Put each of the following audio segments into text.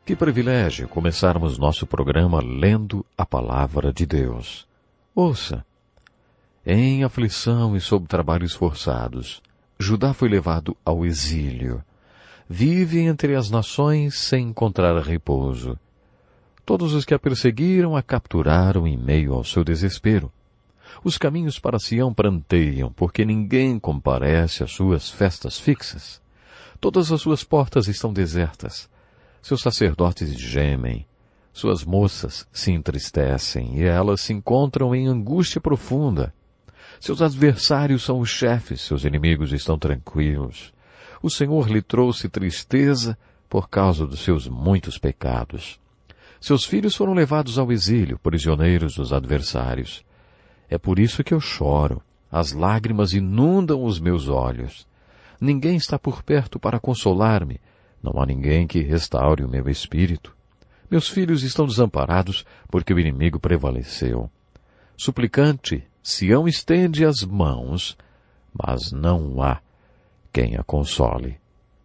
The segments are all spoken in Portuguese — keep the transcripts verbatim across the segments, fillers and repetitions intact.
Que privilégio começarmos nosso programa lendo a Palavra de Deus. Ouça. Em aflição e sob trabalhos forçados, Judá foi levado ao exílio. Vive entre as nações sem encontrar repouso. Todos os que a perseguiram a capturaram em meio ao seu desespero. Os caminhos para Sião pranteiam, porque ninguém comparece às suas festas fixas. Todas as suas portas estão desertas. Seus sacerdotes gemem, suas moças se entristecem e elas se encontram em angústia profunda. Seus adversários são os chefes, seus inimigos estão tranquilos. O Senhor lhe trouxe tristeza por causa dos seus muitos pecados. Seus filhos foram levados ao exílio, prisioneiros dos adversários. É por isso que eu choro, as lágrimas inundam os meus olhos. Ninguém está por perto para consolar-me. Não há ninguém que restaure o meu espírito. Meus filhos estão desamparados porque o inimigo prevaleceu. Suplicante, Sião estende as mãos, mas não há quem a console.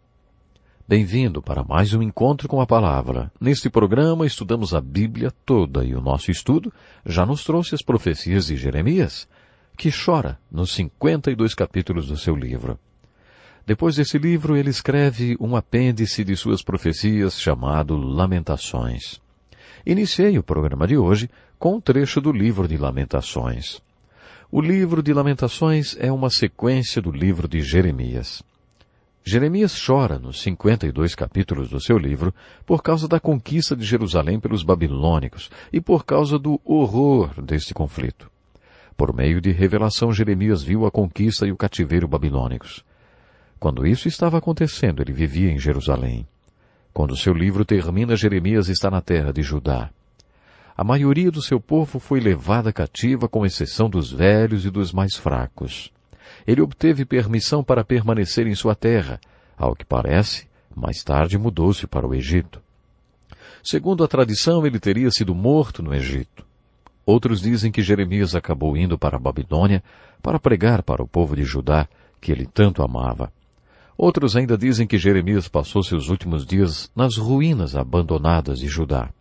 Bem-vindo para mais um encontro com a Palavra. Neste programa estudamos a Bíblia toda e o nosso estudo já nos trouxe as profecias de Jeremias, que chora nos cinquenta e dois capítulos do seu livro. Depois desse livro, ele escreve um apêndice de suas profecias chamado Lamentações. Iniciei o programa de hoje com um trecho do livro de Lamentações. O livro de Lamentações é uma sequência do livro de Jeremias. Jeremias chora nos cinquenta e dois capítulos do seu livro por causa da conquista de Jerusalém pelos babilônicos e por causa do horror deste conflito. Por meio de revelação, Jeremias viu a conquista e o cativeiro babilônicos. Quando isso estava acontecendo, ele vivia em Jerusalém. Quando seu livro termina, Jeremias está na terra de Judá. A maioria do seu povo foi levada cativa, com exceção dos velhos e dos mais fracos. Ele obteve permissão para permanecer em sua terra. Ao que parece, mais tarde mudou-se para o Egito. Segundo a tradição, ele teria sido morto no Egito. Outros dizem que Jeremias acabou indo para a Babilônia para pregar para o povo de Judá, que ele tanto amava. Outros ainda dizem que Jeremias passou seus últimos dias nas ruínas abandonadas de Judá.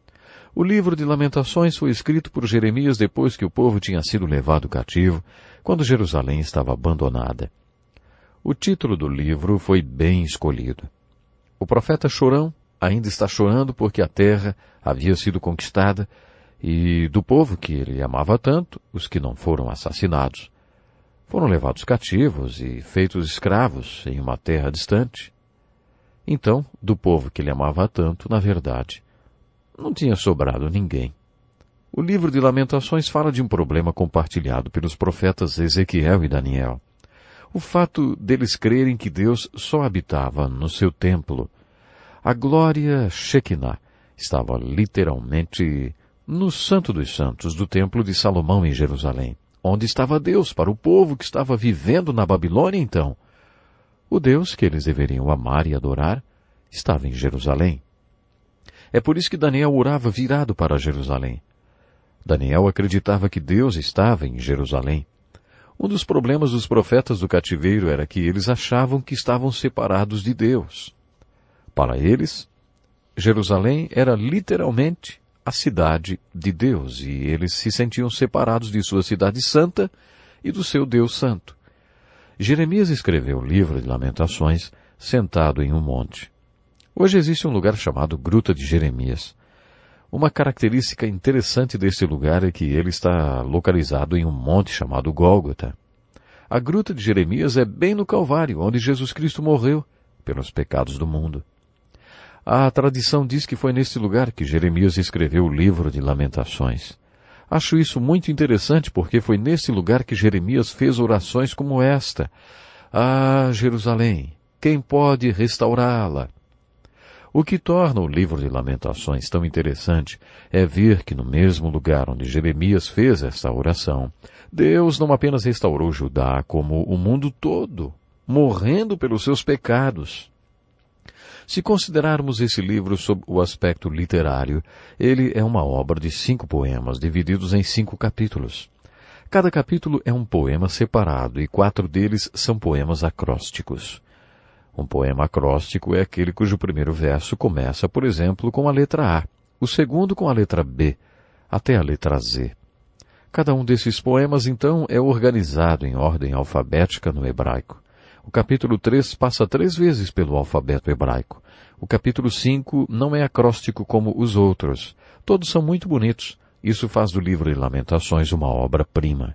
O livro de Lamentações foi escrito por Jeremias depois que o povo tinha sido levado cativo, quando Jerusalém estava abandonada. O título do livro foi bem escolhido. O profeta chorão ainda está chorando porque a terra havia sido conquistada e do povo que ele amava tanto, os que não foram assassinados, foram levados cativos e feitos escravos em uma terra distante. Então, do povo que ele amava tanto, na verdade, não tinha sobrado ninguém. O livro de Lamentações fala de um problema compartilhado pelos profetas Ezequiel e Daniel. O fato deles crerem que Deus só habitava no seu templo. A glória Shekinah estava literalmente no Santo dos Santos do templo de Salomão em Jerusalém. Onde estava Deus para o povo que estava vivendo na Babilônia, então? O Deus que eles deveriam amar e adorar estava em Jerusalém. É por isso que Daniel orava virado para Jerusalém. Daniel acreditava que Deus estava em Jerusalém. Um dos problemas dos profetas do cativeiro era que eles achavam que estavam separados de Deus. Para eles, Jerusalém era literalmente a cidade de Deus, e eles se sentiam separados de sua cidade santa e do seu Deus santo. Jeremias escreveu o livro de Lamentações sentado em um monte. Hoje existe um lugar chamado Gruta de Jeremias. Uma característica interessante deste lugar é que ele está localizado em um monte chamado Gólgota. A Gruta de Jeremias é bem no Calvário, onde Jesus Cristo morreu pelos pecados do mundo. A tradição diz que foi neste lugar que Jeremias escreveu o livro de Lamentações. Acho isso muito interessante porque foi neste lugar que Jeremias fez orações como esta. Ah, Jerusalém, quem pode restaurá-la? O que torna o livro de Lamentações tão interessante é ver que no mesmo lugar onde Jeremias fez esta oração, Deus não apenas restaurou Judá, como o mundo todo, morrendo pelos seus pecados. Se considerarmos esse livro sob o aspecto literário, ele é uma obra de cinco poemas, divididos em cinco capítulos. Cada capítulo é um poema separado e quatro deles são poemas acrósticos. Um poema acróstico é aquele cujo primeiro verso começa, por exemplo, com a letra A, o segundo com a letra B, até a letra Z. Cada um desses poemas, então, é organizado em ordem alfabética no hebraico. O capítulo três passa três vezes pelo alfabeto hebraico. O capítulo cinco não é acróstico como os outros. Todos são muito bonitos. Isso faz do livro de Lamentações uma obra-prima.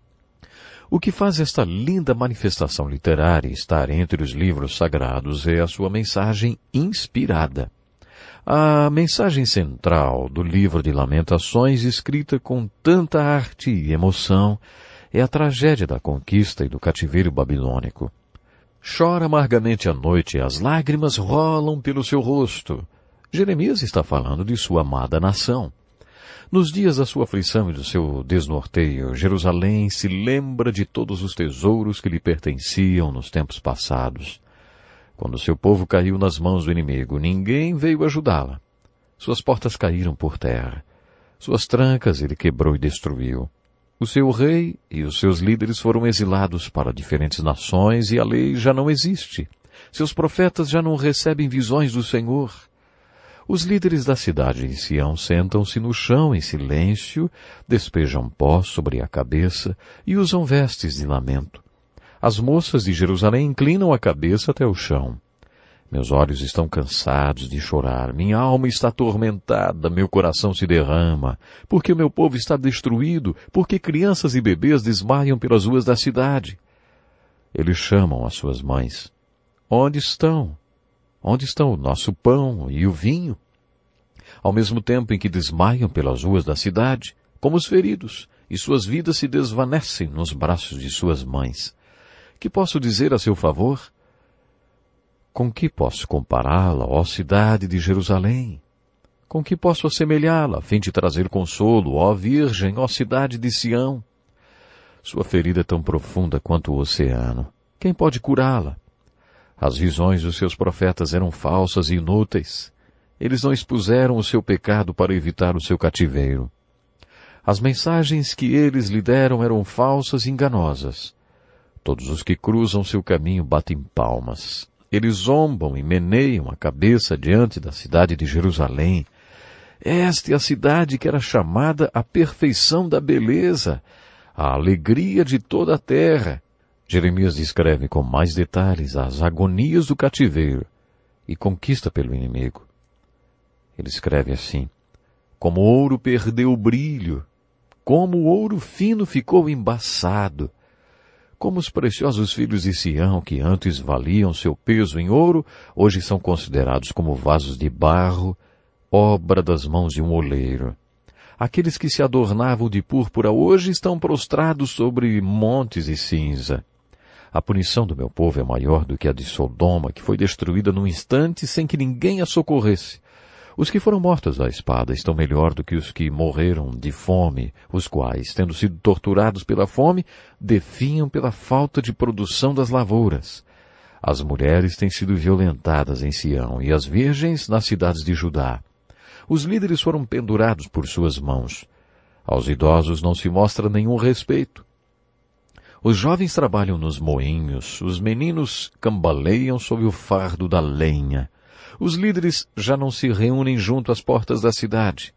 O que faz esta linda manifestação literária estar entre os livros sagrados é a sua mensagem inspirada. A mensagem central do livro de Lamentações, escrita com tanta arte e emoção, é a tragédia da conquista e do cativeiro babilônico. Chora amargamente à noite e as lágrimas rolam pelo seu rosto. Jeremias está falando de sua amada nação. Nos dias da sua aflição e do seu desnorteio, Jerusalém se lembra de todos os tesouros que lhe pertenciam nos tempos passados. Quando seu povo caiu nas mãos do inimigo, ninguém veio ajudá-la. Suas portas caíram por terra. Suas trancas ele quebrou e destruiu. O seu rei e os seus líderes foram exilados para diferentes nações e a lei já não existe. Seus profetas já não recebem visões do Senhor. Os líderes da cidade de Sião sentam-se no chão em silêncio, despejam pó sobre a cabeça e usam vestes de lamento. As moças de Jerusalém inclinam a cabeça até o chão. Meus olhos estão cansados de chorar, minha alma está atormentada, meu coração se derrama, porque o meu povo está destruído, porque crianças e bebês desmaiam pelas ruas da cidade. Eles chamam as suas mães. Onde estão? Onde estão o nosso pão e o vinho? Ao mesmo tempo em que desmaiam pelas ruas da cidade, como os feridos, e suas vidas se desvanecem nos braços de suas mães. Que posso dizer a seu favor? Com que posso compará-la, ó cidade de Jerusalém? Com que posso assemelhá-la, a fim de trazer consolo, ó Virgem, ó cidade de Sião? Sua ferida é tão profunda quanto o oceano. Quem pode curá-la? As visões dos seus profetas eram falsas e inúteis. Eles não expuseram o seu pecado para evitar o seu cativeiro. As mensagens que eles lhe deram eram falsas e enganosas. Todos os que cruzam seu caminho batem palmas. Eles zombam e meneiam a cabeça diante da cidade de Jerusalém. Esta é a cidade que era chamada a perfeição da beleza, a alegria de toda a terra. Jeremias descreve com mais detalhes as agonias do cativeiro e conquista pelo inimigo. Ele escreve assim: como o ouro perdeu o brilho, como o ouro fino ficou embaçado, como os preciosos filhos de Sião, que antes valiam seu peso em ouro, hoje são considerados como vasos de barro, obra das mãos de um oleiro. Aqueles que se adornavam de púrpura hoje estão prostrados sobre montes de cinza. A punição do meu povo é maior do que a de Sodoma, que foi destruída num instante sem que ninguém a socorresse. Os que foram mortos à espada estão melhor do que os que morreram de fome, os quais, tendo sido torturados pela fome, definham pela falta de produção das lavouras. As mulheres têm sido violentadas em Sião e as virgens nas cidades de Judá. Os líderes foram pendurados por suas mãos. Aos idosos não se mostra nenhum respeito. Os jovens trabalham nos moinhos, os meninos cambaleiam sob o fardo da lenha. Os líderes já não se reúnem junto às portas da cidade.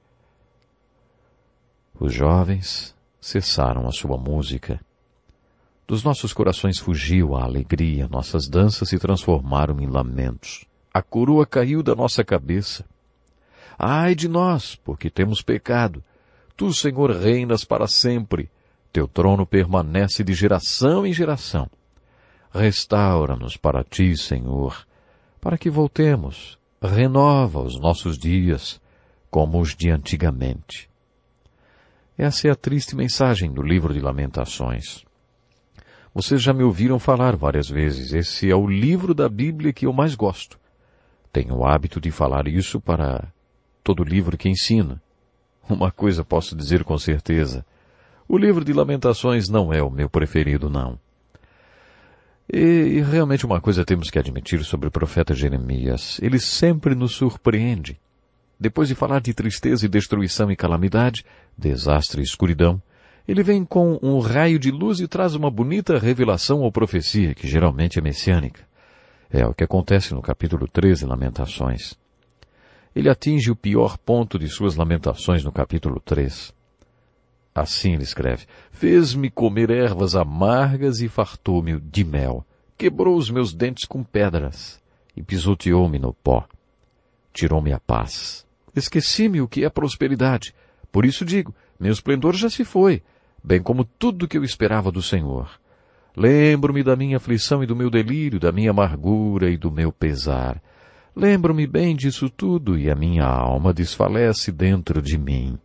Os jovens cessaram a sua música. Dos nossos corações fugiu a alegria, nossas danças se transformaram em lamentos. A coroa caiu da nossa cabeça. Ai de nós, porque temos pecado. Tu, Senhor, reinas para sempre. Teu trono permanece de geração em geração. Restaura-nos para ti, Senhor, para que voltemos. Renova os nossos dias, como os de antigamente. Essa é a triste mensagem do livro de Lamentações. Vocês já me ouviram falar várias vezes, esse é o livro da Bíblia que eu mais gosto. Tenho o hábito de falar isso para todo livro que ensina. Uma coisa posso dizer com certeza: o livro de Lamentações não é o meu preferido, não. E, e realmente uma coisa temos que admitir sobre o profeta Jeremias: ele sempre nos surpreende. Depois de falar de tristeza e destruição e calamidade, desastre e escuridão, ele vem com um raio de luz e traz uma bonita revelação ou profecia, que geralmente é messiânica. É o que acontece no capítulo treze, Lamentações. Ele atinge o pior ponto de suas lamentações no capítulo três. Assim ele escreve: fez-me comer ervas amargas e fartou-me de mel. Quebrou os meus dentes com pedras e pisoteou-me no pó. Tirou-me a paz. Esqueci-me o que é prosperidade. Por isso digo, meu esplendor já se foi, bem como tudo que eu esperava do Senhor. Lembro-me da minha aflição e do meu delírio, da minha amargura e do meu pesar. Lembro-me bem disso tudo e a minha alma desfalece dentro de mim.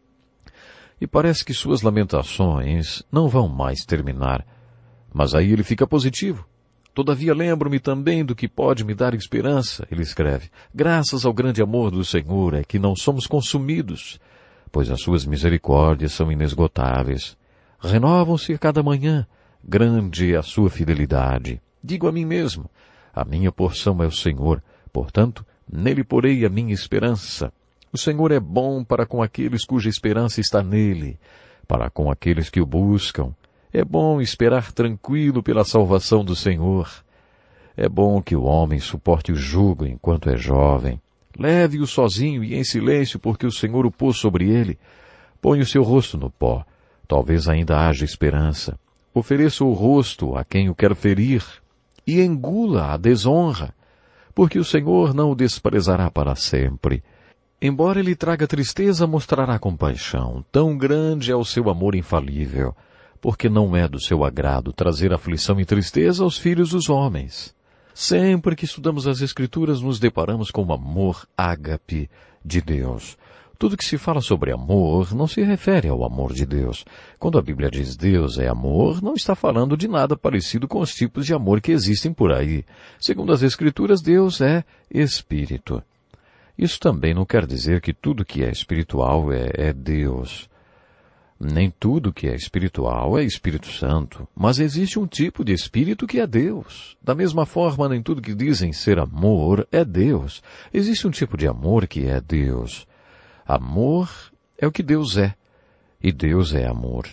E parece que suas lamentações não vão mais terminar. Mas aí ele fica positivo. Todavia lembro-me também do que pode me dar esperança, ele escreve. Graças ao grande amor do Senhor é que não somos consumidos, pois as suas misericórdias são inesgotáveis. Renovam-se a cada manhã. Grande é a sua fidelidade. Digo a mim mesmo, a minha porção é o Senhor, portanto, nele porei a minha esperança. O Senhor é bom para com aqueles cuja esperança está nele, para com aqueles que o buscam. É bom esperar tranquilo pela salvação do Senhor. É bom que o homem suporte o jugo enquanto é jovem. Leve-o sozinho e em silêncio, porque o Senhor o pôs sobre ele. Põe o seu rosto no pó. Talvez ainda haja esperança. Ofereça o rosto a quem o quer ferir, e engula a desonra, porque o Senhor não o desprezará para sempre. Embora ele traga tristeza, mostrará compaixão. Tão grande é o seu amor infalível, porque não é do seu agrado trazer aflição e tristeza aos filhos dos homens. Sempre que estudamos as Escrituras, nos deparamos com o amor ágape de Deus. Tudo que se fala sobre amor não se refere ao amor de Deus. Quando a Bíblia diz Deus é amor, não está falando de nada parecido com os tipos de amor que existem por aí. Segundo as Escrituras, Deus é Espírito. Isso também não quer dizer que tudo que é espiritual é, é Deus. Nem tudo que é espiritual é Espírito Santo, mas existe um tipo de Espírito que é Deus. Da mesma forma, nem tudo que dizem ser amor é Deus. Existe um tipo de amor que é Deus. Amor é o que Deus é, e Deus é amor.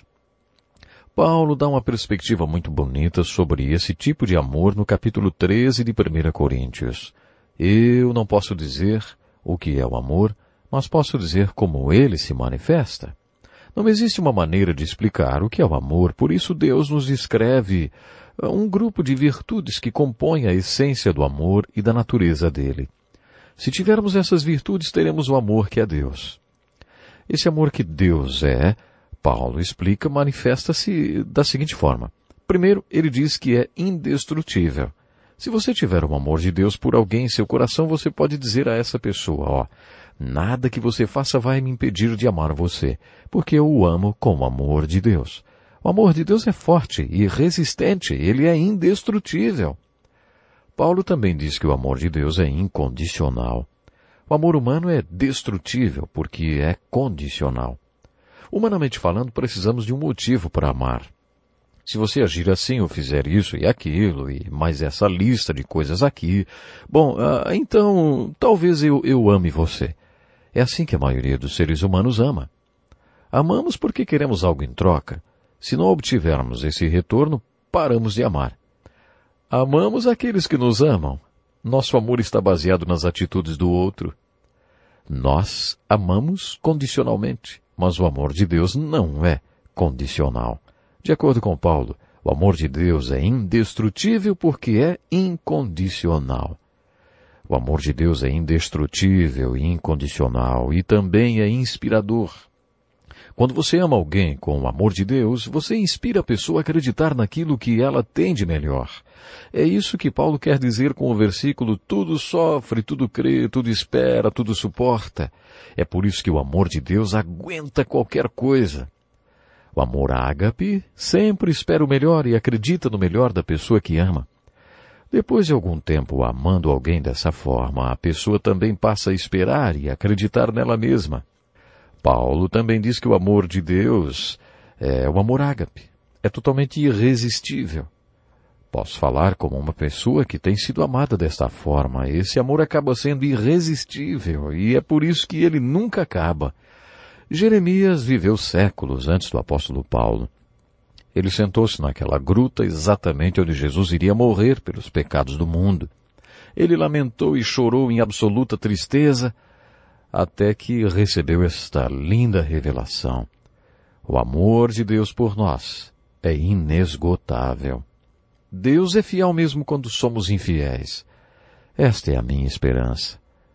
Paulo dá uma perspectiva muito bonita sobre esse tipo de amor no capítulo treze de primeira Coríntios. Eu não posso dizer o que é o amor, mas posso dizer como ele se manifesta. Não existe uma maneira de explicar o que é o amor, por isso Deus nos descreve um grupo de virtudes que compõem a essência do amor e da natureza dele. Se tivermos essas virtudes, teremos o amor que é Deus. Esse amor que Deus é, Paulo explica, manifesta-se da seguinte forma. Primeiro, ele diz que é indestrutível. Se você tiver o amor de Deus por alguém em seu coração, você pode dizer a essa pessoa, ó, nada que você faça vai me impedir de amar você, porque eu o amo com o amor de Deus. O amor de Deus é forte e resistente, ele é indestrutível. Paulo também diz que o amor de Deus é incondicional. O amor humano é destrutível porque é condicional. Humanamente falando, precisamos de um motivo para amar. Se você agir assim ou fizer isso e aquilo, e mais essa lista de coisas aqui, bom, ah, então talvez eu, eu ame você. É assim que a maioria dos seres humanos ama. Amamos porque queremos algo em troca. Se não obtivermos esse retorno, paramos de amar. Amamos aqueles que nos amam. Nosso amor está baseado nas atitudes do outro. Nós amamos condicionalmente, mas o amor de Deus não é condicional. De acordo com Paulo, o amor de Deus é indestrutível porque é incondicional. O amor de Deus é indestrutível e incondicional e também é inspirador. Quando você ama alguém com o amor de Deus, você inspira a pessoa a acreditar naquilo que ela tem de melhor. É isso que Paulo quer dizer com o versículo tudo sofre, tudo crê, tudo espera, tudo suporta. É por isso que o amor de Deus aguenta qualquer coisa. O amor ágape sempre espera o melhor e acredita no melhor da pessoa que ama. Depois de algum tempo amando alguém dessa forma, a pessoa também passa a esperar e acreditar nela mesma. Paulo também diz que o amor de Deus é o amor ágape. É totalmente irresistível. Posso falar como uma pessoa que tem sido amada desta forma. Esse amor acaba sendo irresistível e é por isso que ele nunca acaba. Jeremias viveu séculos antes do apóstolo Paulo. Ele sentou-se naquela gruta exatamente onde Jesus iria morrer pelos pecados do mundo. Ele lamentou e chorou em absoluta tristeza, até que recebeu esta linda revelação. O amor de Deus por nós é inesgotável. Deus é fiel mesmo quando somos infiéis. Esta é a minha esperança.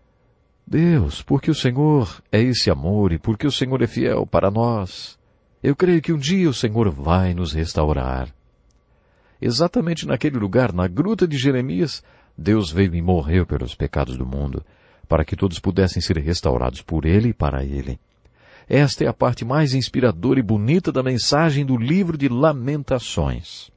Deus, porque o Senhor é esse amor e porque o Senhor é fiel para nós, eu creio que um dia o Senhor vai nos restaurar. Exatamente naquele lugar, na gruta de Jeremias, Deus veio e morreu pelos pecados do mundo, para que todos pudessem ser restaurados por Ele e para Ele. Esta é a parte mais inspiradora e bonita da mensagem do livro de Lamentações.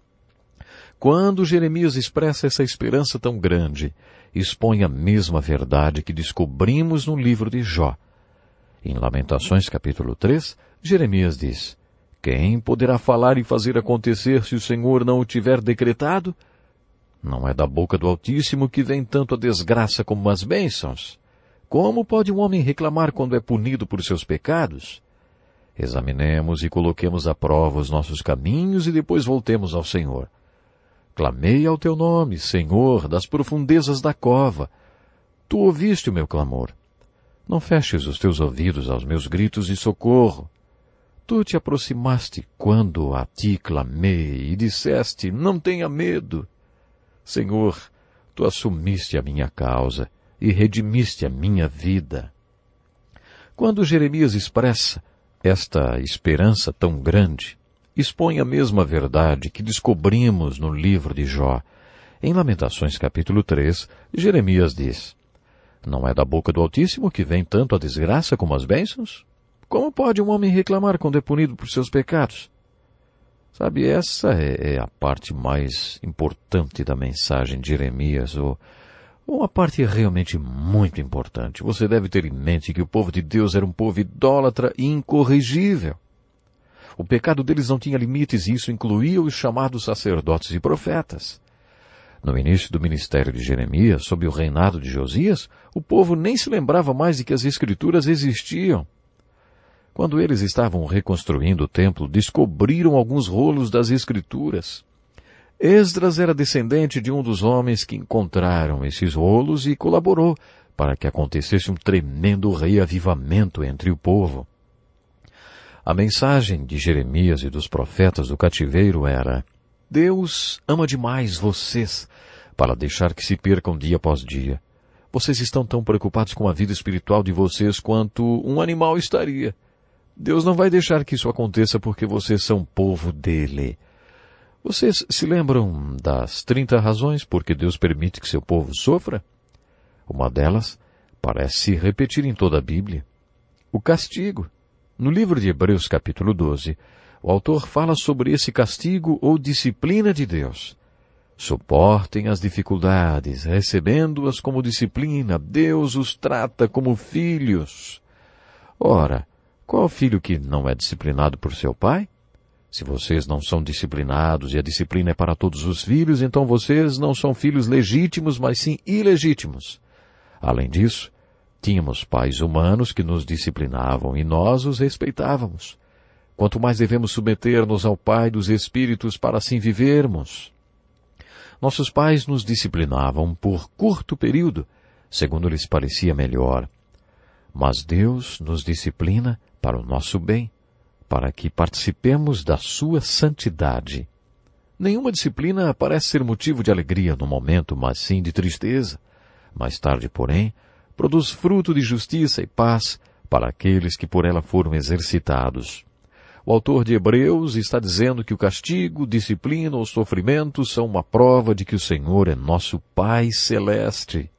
Quando Jeremias expressa essa esperança tão grande, expõe a mesma verdade que descobrimos no livro de Jó. Em Lamentações capítulo três, Jeremias diz: quem poderá falar e fazer acontecer se o Senhor não o tiver decretado? Não é da boca do Altíssimo que vem tanto a desgraça como as bênçãos? Como pode um homem reclamar quando é punido por seus pecados? Examinemos e coloquemos à prova os nossos caminhos e depois voltemos ao Senhor. Clamei ao teu nome, Senhor, das profundezas da cova. Tu ouviste o meu clamor. Não feches os teus ouvidos aos meus gritos de socorro. Tu te aproximaste quando a ti clamei e disseste, não tenha medo. Senhor, tu assumiste a minha causa e redimiste a minha vida. Quando Jeremias expressa esta esperança tão grande, expõe a mesma verdade que descobrimos no livro de Jó. Em Lamentações capítulo três, Jeremias diz: não é da boca do Altíssimo que vem tanto a desgraça como as bênçãos? Como pode um homem reclamar quando é punido por seus pecados? Sabe, essa é, é a parte mais importante da mensagem de Jeremias, ou uma parte realmente muito importante. Você deve ter em mente que o povo de Deus era um povo idólatra e incorrigível. O pecado deles não tinha limites e isso incluía os chamados sacerdotes e profetas. No início do ministério de Jeremias, sob o reinado de Josias, o povo nem se lembrava mais de que as Escrituras existiam. Quando eles estavam reconstruindo o templo, descobriram alguns rolos das Escrituras. Esdras era descendente de um dos homens que encontraram esses rolos e colaborou para que acontecesse um tremendo reavivamento entre o povo. A mensagem de Jeremias e dos profetas do cativeiro era: Deus ama demais vocês para deixar que se percam dia após dia. Vocês estão tão preocupados com a vida espiritual de vocês quanto um animal estaria. Deus não vai deixar que isso aconteça porque vocês são povo dele. Vocês se lembram das trinta razões por que Deus permite que seu povo sofra? Uma delas parece se repetir em toda a Bíblia: o castigo. No livro de Hebreus capítulo doze, o autor fala sobre esse castigo ou disciplina de Deus. Suportem as dificuldades, recebendo-as como disciplina. Deus os trata como filhos. Ora, qual filho que não é disciplinado por seu pai? Se vocês não são disciplinados e a disciplina é para todos os filhos, então vocês não são filhos legítimos, mas sim ilegítimos. Além disso, tínhamos pais humanos que nos disciplinavam e nós os respeitávamos. Quanto mais devemos submeter-nos ao Pai dos Espíritos para assim vivermos. Nossos pais nos disciplinavam por curto período, segundo lhes parecia melhor. Mas Deus nos disciplina para o nosso bem, para que participemos da sua santidade. Nenhuma disciplina parece ser motivo de alegria no momento, mas sim de tristeza. Mais tarde, porém, produz fruto de justiça e paz para aqueles que por ela foram exercitados. O autor de Hebreus está dizendo que o castigo, disciplina ou sofrimento são uma prova de que o Senhor é nosso Pai Celeste.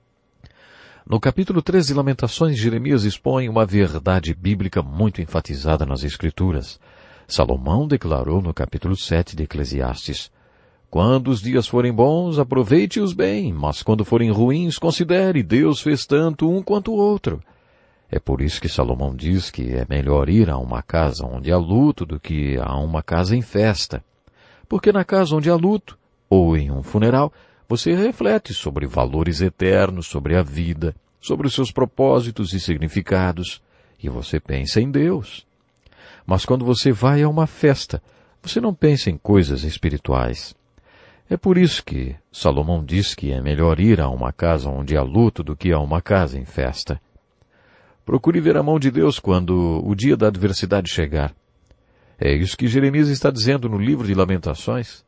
No capítulo três de Lamentações, Jeremias expõe uma verdade bíblica muito enfatizada nas Escrituras. Salomão declarou no capítulo sete de Eclesiastes: quando os dias forem bons, aproveite-os bem, mas quando forem ruins, considere, Deus fez tanto um quanto o outro. É por isso que Salomão diz que é melhor ir a uma casa onde há luto do que a uma casa em festa. Porque na casa onde há luto, ou em um funeral, você reflete sobre valores eternos, sobre a vida, sobre os seus propósitos e significados, e você pensa em Deus. Mas quando você vai a uma festa, você não pensa em coisas espirituais. É por isso que Salomão diz que é melhor ir a uma casa onde há luto do que a uma casa em festa. Procure ver a mão de Deus quando o dia da adversidade chegar. É isso que Jeremias está dizendo no livro de Lamentações.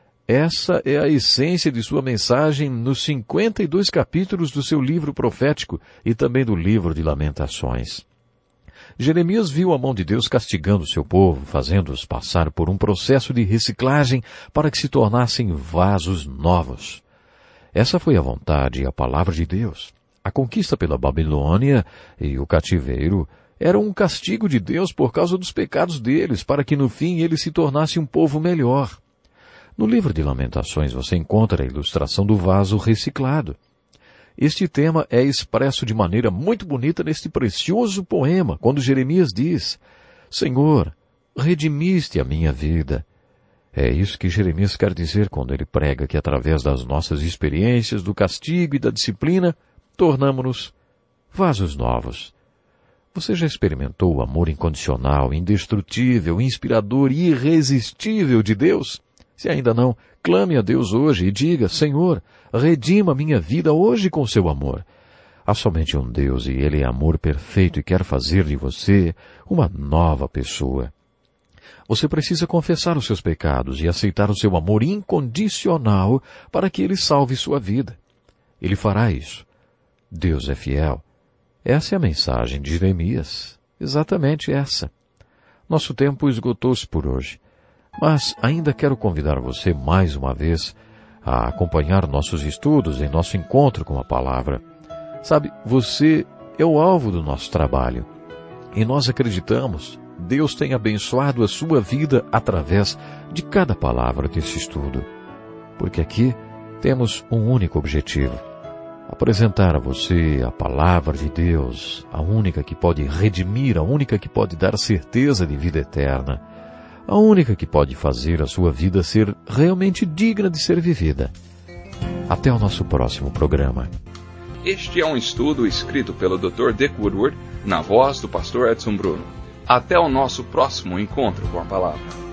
Essa é a essência de sua mensagem nos cinquenta e dois capítulos do seu livro profético e também do livro de Lamentações. Jeremias viu a mão de Deus castigando seu povo, fazendo-os passar por um processo de reciclagem para que se tornassem vasos novos. Essa foi a vontade e a palavra de Deus. A conquista pela Babilônia e o cativeiro eram um castigo de Deus por causa dos pecados deles, para que no fim eles se tornassem um povo melhor. No livro de Lamentações você encontra a ilustração do vaso reciclado. Este tema é expresso de maneira muito bonita neste precioso poema, quando Jeremias diz: Senhor, redimiste a minha vida. É isso que Jeremias quer dizer quando ele prega que através das nossas experiências, do castigo e da disciplina, tornamo-nos vasos novos. Você já experimentou o amor incondicional, indestrutível, inspirador e irresistível de Deus? Se ainda não, clame a Deus hoje e diga: Senhor, redima minha vida hoje com seu amor. Há somente um Deus e Ele é amor perfeito e quer fazer de você uma nova pessoa. Você precisa confessar os seus pecados e aceitar o seu amor incondicional para que Ele salve sua vida. Ele fará isso. Deus é fiel. Essa é a mensagem de Jeremias. Exatamente essa. Nosso tempo esgotou-se por hoje. Mas ainda quero convidar você mais uma vez a acompanhar nossos estudos em nosso encontro com a palavra. Sabe, você é o alvo do nosso trabalho. E nós acreditamos, Deus tem abençoado a sua vida através de cada palavra desse estudo. Porque aqui temos um único objetivo: apresentar a você a palavra de Deus, a única que pode redimir, a única que pode dar certeza de vida eterna, a única que pode fazer a sua vida ser realmente digna de ser vivida. Até o nosso próximo programa. Este é um estudo escrito pelo doutor Dick Woodward, na voz do pastor Edson Bruno. Até o nosso próximo encontro com a palavra.